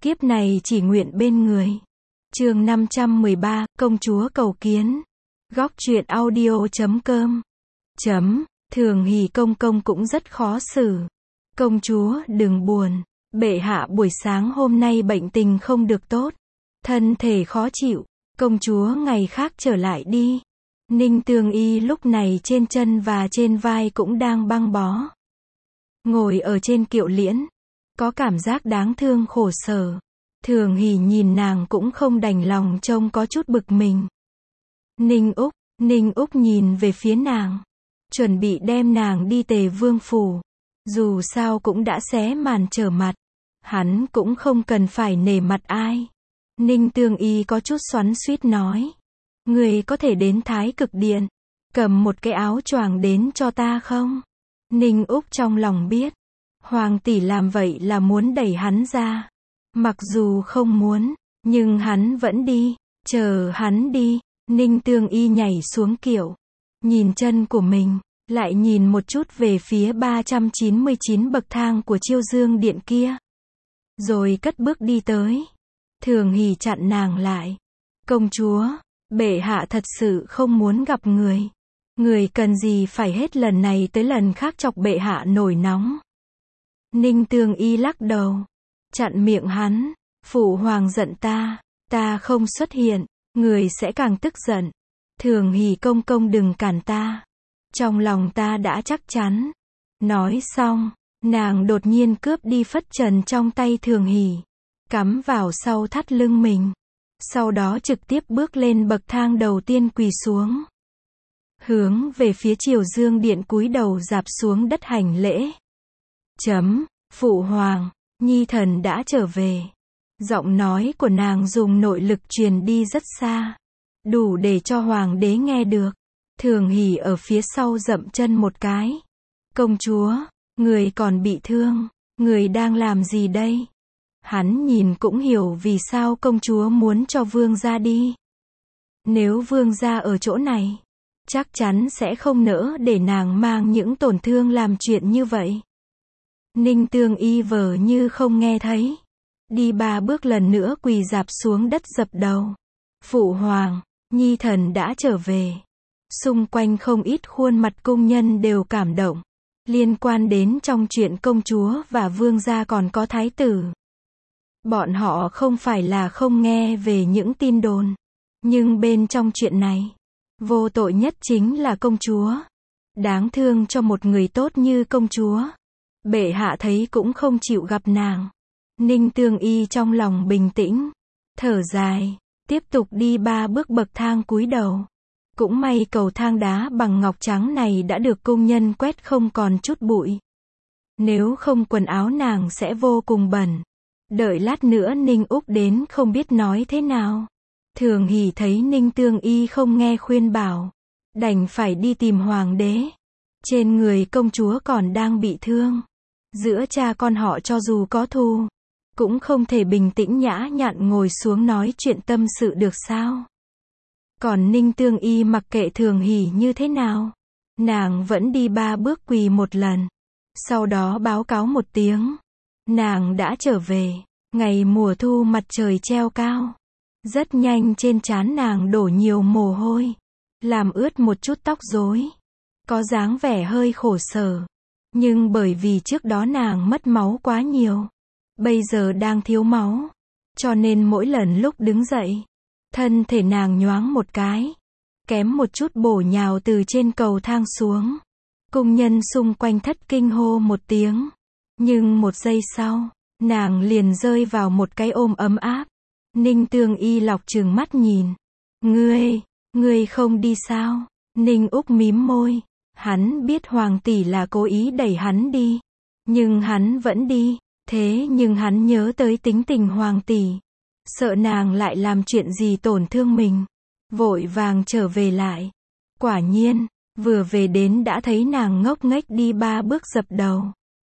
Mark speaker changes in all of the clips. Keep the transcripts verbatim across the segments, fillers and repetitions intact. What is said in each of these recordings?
Speaker 1: kiếp này chỉ nguyện bên người. Chương năm trăm mười ba, công chúa cầu kiến. Góc truyện audio chấm com. Chấm, Thường Hỷ công công cũng rất khó xử. Công chúa, đừng buồn. Bệ hạ buổi sáng hôm nay bệnh tình không được tốt. Thân thể khó chịu. Công chúa ngày khác trở lại đi. Ninh Tương Y lúc này trên chân và trên vai cũng đang băng bó. Ngồi ở trên kiệu liễn. Có cảm giác đáng thương khổ sở. Thường Hỷ nhìn nàng cũng không đành lòng trông có chút bực mình. Ninh Úc, Ninh Úc nhìn về phía nàng. Chuẩn bị đem nàng đi Tề Vương phủ. Dù sao cũng đã xé màn trở mặt. Hắn cũng không cần phải nể mặt ai. Ninh Tương Y có chút xoắn xuýt nói. Người có thể đến Thái Cực Điện. Cầm một cái áo choàng đến cho ta không? Ninh Úc trong lòng biết. Hoàng tỷ làm vậy là muốn đẩy hắn ra. Mặc dù không muốn, nhưng hắn vẫn đi. Chờ hắn đi. Ninh Tương Y nhảy xuống kiệu. Nhìn chân của mình. Lại nhìn một chút về phía ba trăm chín mươi chín bậc thang của Chiêu Dương Điện kia. Rồi cất bước đi tới. Thường Hỷ chặn nàng lại. Công chúa, bệ hạ thật sự không muốn gặp người. Người cần gì phải hết lần này tới lần khác chọc bệ hạ nổi nóng. Ninh Tương Y lắc đầu. Chặn miệng hắn. Phụ hoàng giận ta. Ta không xuất hiện. Người sẽ càng tức giận. Thường Hỷ công công đừng cản ta. Trong lòng ta đã chắc chắn. Nói xong, nàng đột nhiên cướp đi phất trần trong tay Thường Hỷ. Cắm vào sau thắt lưng mình. Sau đó trực tiếp bước lên bậc thang đầu tiên quỳ xuống. Hướng về phía Chiêu Dương Điện cúi đầu rạp xuống đất hành lễ. Chấm, phụ hoàng, nhi thần đã trở về. Giọng nói của nàng dùng nội lực truyền đi rất xa. Đủ để cho hoàng đế nghe được. Thường Hỷ ở phía sau dậm chân một cái. Công chúa, người còn bị thương. Người đang làm gì đây? Hắn nhìn cũng hiểu vì sao công chúa muốn cho vương gia đi. Nếu vương gia ở chỗ này, chắc chắn sẽ không nỡ để nàng mang những tổn thương làm chuyện như vậy. Ninh Tương Y vờ như không nghe thấy. Đi ba bước lần nữa quỳ rạp xuống đất dập đầu. Phụ hoàng, nhi thần đã trở về. Xung quanh không ít khuôn mặt cung nhân đều cảm động. Liên quan đến trong chuyện công chúa và vương gia còn có thái tử. Bọn họ không phải là không nghe về những tin đồn. Nhưng bên trong chuyện này, vô tội nhất chính là công chúa. Đáng thương cho một người tốt như công chúa. Bệ hạ thấy cũng không chịu gặp nàng. Ninh Tương Y trong lòng bình tĩnh. Thở dài. Tiếp tục đi ba bước bậc thang cúi đầu. Cũng may cầu thang đá bằng ngọc trắng này đã được công nhân quét không còn chút bụi. Nếu không quần áo nàng sẽ vô cùng bẩn. Đợi lát nữa Ninh Úc đến không biết nói thế nào. Thường Hỷ thấy Ninh Tương Y không nghe khuyên bảo. Đành phải đi tìm hoàng đế. Trên người công chúa còn đang bị thương. Giữa cha con họ cho dù có thù, cũng không thể bình tĩnh nhã nhặn ngồi xuống nói chuyện tâm sự được sao. Còn Ninh Tương Y mặc kệ Thường Hỷ như thế nào. Nàng vẫn đi ba bước quỳ một lần. Sau đó báo cáo một tiếng. Nàng đã trở về. Ngày mùa thu mặt trời treo cao. Rất nhanh trên trán nàng đổ nhiều mồ hôi. Làm ướt một chút tóc rối. Có dáng vẻ hơi khổ sở. Nhưng bởi vì trước đó nàng mất máu quá nhiều. Bây giờ đang thiếu máu. Cho nên mỗi lần lúc đứng dậy, thân thể nàng nhoáng một cái. Kém một chút bổ nhào từ trên cầu thang xuống. Cung nhân xung quanh thất kinh hô một tiếng. Nhưng một giây sau, nàng liền rơi vào một cái ôm ấm áp. Ninh Tương Y lọc trừng mắt nhìn. Ngươi, ngươi không đi sao? Ninh Úc mím môi. Hắn biết hoàng tỷ là cố ý đẩy hắn đi. Nhưng hắn vẫn đi. Thế nhưng hắn nhớ tới tính tình hoàng tỷ. Sợ nàng lại làm chuyện gì tổn thương mình. Vội vàng trở về lại. Quả nhiên, vừa về đến đã thấy nàng ngốc nghếch đi ba bước dập đầu.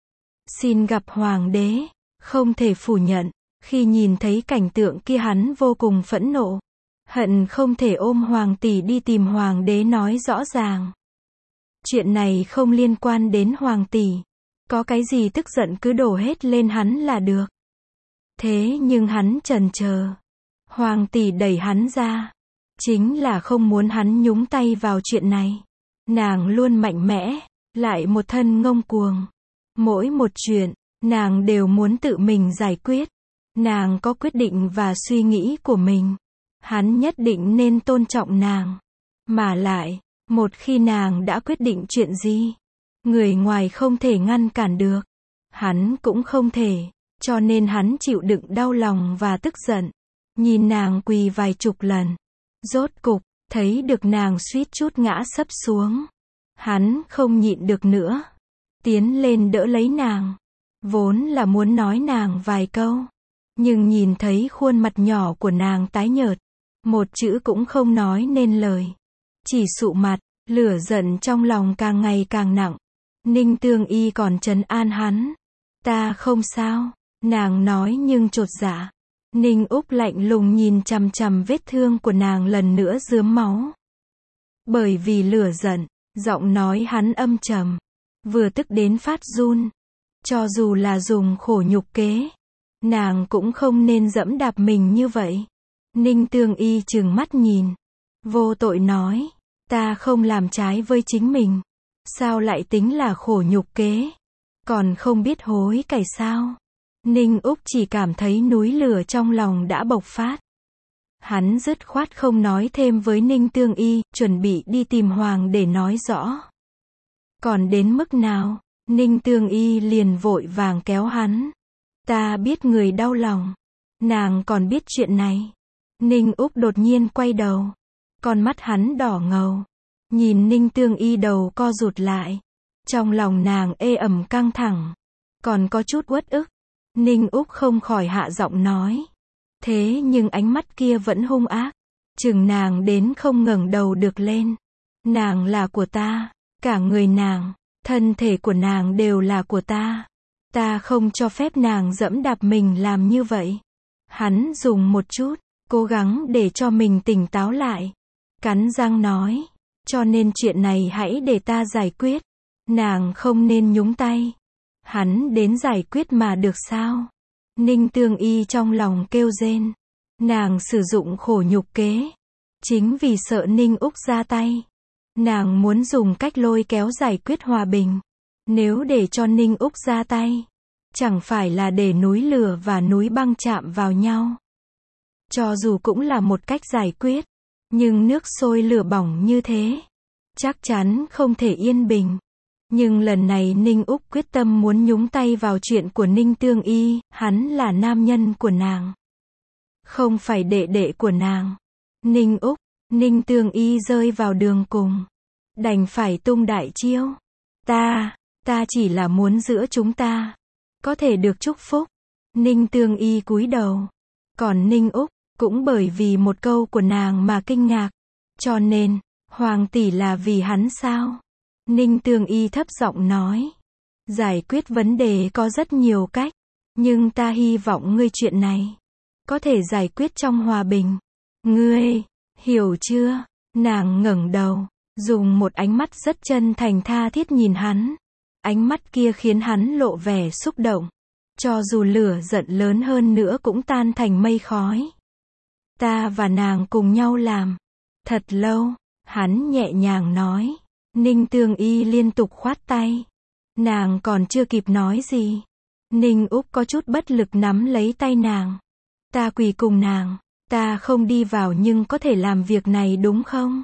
Speaker 1: Xin gặp hoàng đế. Không thể phủ nhận. Khi nhìn thấy cảnh tượng kia hắn vô cùng phẫn nộ. Hận không thể ôm hoàng tỷ đi tìm hoàng đế nói rõ ràng. Chuyện này không liên quan đến hoàng tỷ. Có cái gì tức giận cứ đổ hết lên hắn là được. Thế nhưng hắn chần chờ. Hoàng tỷ đẩy hắn ra. Chính là không muốn hắn nhúng tay vào chuyện này. Nàng luôn mạnh mẽ, lại một thân ngông cuồng. Mỗi một chuyện, nàng đều muốn tự mình giải quyết. Nàng có quyết định và suy nghĩ của mình. Hắn nhất định nên tôn trọng nàng. Mà lại, một khi nàng đã quyết định chuyện gì, người ngoài không thể ngăn cản được. Hắn cũng không thể, cho nên hắn chịu đựng đau lòng và tức giận. Nhìn nàng quỳ vài chục lần. Rốt cục, thấy được nàng suýt chút ngã sấp xuống. Hắn không nhịn được nữa. Tiến lên đỡ lấy nàng. Vốn là muốn nói nàng vài câu. Nhưng nhìn thấy khuôn mặt nhỏ của nàng tái nhợt. Một chữ cũng không nói nên lời. Chỉ sụ mặt, lửa giận trong lòng càng ngày càng nặng. Ninh Tương Y còn trấn an hắn. Ta không sao, nàng nói nhưng chột dạ. Ninh Úc lạnh lùng nhìn chằm chằm vết thương của nàng lần nữa rướm máu. Bởi vì lửa giận, giọng nói hắn âm trầm. Vừa tức đến phát run. Cho dù là dùng khổ nhục kế, nàng cũng không nên dẫm đạp mình như vậy. Ninh Tương Y trừng mắt nhìn. Vô tội nói. Ta không làm trái với chính mình. Sao lại tính là khổ nhục kế? Còn không biết hối cải sao? Ninh Úc chỉ cảm thấy núi lửa trong lòng đã bộc phát. Hắn dứt khoát không nói thêm với Ninh Tương Y, chuẩn bị đi tìm Hoàng để nói rõ. Còn đến mức nào? Ninh Tương Y liền vội vàng kéo hắn. Ta biết người đau lòng. Nàng còn biết chuyện này. Ninh Úc đột nhiên quay đầu. Con mắt hắn đỏ ngầu. Nhìn Ninh Tương Y đầu co rụt lại. Trong lòng nàng ê ẩm căng thẳng. Còn có chút uất ức. Ninh Úc không khỏi hạ giọng nói. Thế nhưng ánh mắt kia vẫn hung ác. Chừng nàng đến không ngẩng đầu được lên. Nàng là của ta. Cả người nàng, thân thể của nàng đều là của ta. Ta không cho phép nàng dẫm đạp mình làm như vậy. Hắn dùng một chút, cố gắng để cho mình tỉnh táo lại. Cắn răng nói. Cho nên chuyện này hãy để ta giải quyết. Nàng không nên nhúng tay. Hắn đến giải quyết mà được sao? Ninh Tương Y trong lòng kêu rên. Nàng sử dụng khổ nhục kế. Chính vì sợ Ninh Úc ra tay. Nàng muốn dùng cách lôi kéo giải quyết hòa bình. Nếu để cho Ninh Úc ra tay, chẳng phải là để núi lửa và núi băng chạm vào nhau. Cho dù cũng là một cách giải quyết. Nhưng nước sôi lửa bỏng như thế, chắc chắn không thể yên bình. Nhưng lần này Ninh Úc quyết tâm muốn nhúng tay vào chuyện của Ninh Tương Y, hắn là nam nhân của nàng. Không phải đệ đệ của nàng. Ninh Úc, Ninh Tương Y rơi vào đường cùng. Đành phải tung đại chiêu. Ta, ta chỉ là muốn giữa chúng ta có thể được chúc phúc. Ninh Tương Y cúi đầu. Còn Ninh Úc, cũng bởi vì một câu của nàng mà kinh ngạc. Cho nên, Hoàng tỷ là vì hắn sao? Ninh Tương Y thấp giọng nói. Giải quyết vấn đề có rất nhiều cách. Nhưng ta hy vọng ngươi chuyện này có thể giải quyết trong hòa bình. Ngươi, hiểu chưa? Nàng ngẩng đầu, dùng một ánh mắt rất chân thành tha thiết nhìn hắn. Ánh mắt kia khiến hắn lộ vẻ xúc động. Cho dù lửa giận lớn hơn nữa cũng tan thành mây khói. Ta và nàng cùng nhau làm. Thật lâu, hắn nhẹ nhàng nói. Ninh Tương Y liên tục khoát tay. Nàng còn chưa kịp nói gì. Ninh Úc có chút bất lực nắm lấy tay nàng. Ta quỳ cùng nàng. Ta không đi vào nhưng có thể làm việc này đúng không?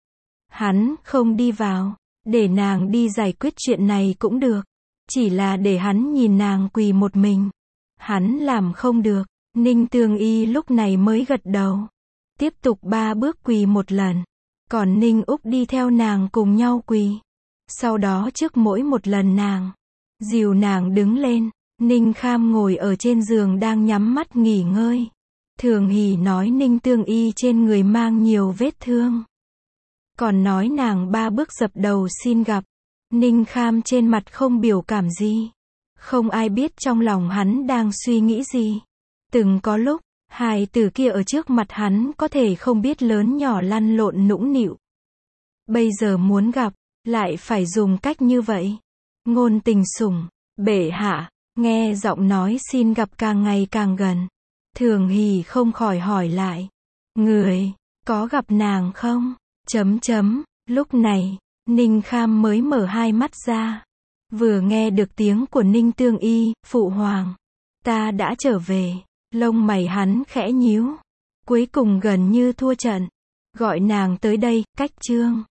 Speaker 1: Hắn không đi vào. Để nàng đi giải quyết chuyện này cũng được. Chỉ là để hắn nhìn nàng quỳ một mình. Hắn làm không được. Ninh Tương Y lúc này mới gật đầu. Tiếp tục ba bước quỳ một lần. Còn Ninh Úc đi theo nàng cùng nhau quỳ. Sau đó trước mỗi một lần nàng dìu nàng đứng lên. Ninh Kham ngồi ở trên giường đang nhắm mắt nghỉ ngơi. Thường Hỷ nói Ninh Tương Y trên người mang nhiều vết thương. Còn nói nàng ba bước dập đầu xin gặp. Ninh Kham trên mặt không biểu cảm gì. Không ai biết trong lòng hắn đang suy nghĩ gì. Từng có lúc, hài tử kia ở trước mặt hắn có thể không biết lớn nhỏ lăn lộn nũng nịu. Bây giờ muốn gặp, lại phải dùng cách như vậy. Ngôn Tình Sủng, bệ hạ, Nghe giọng nói xin gặp càng ngày càng gần. Thường Hỷ không khỏi hỏi lại. Người, có gặp nàng không? Chấm chấm, lúc này, Ninh Kham mới mở hai mắt ra. Vừa nghe được tiếng của Ninh Tương Y, phụ hoàng. Ta đã trở về. Lông mày hắn khẽ nhíu. Cuối cùng gần như thua trận. Gọi nàng tới đây, Cách Trương.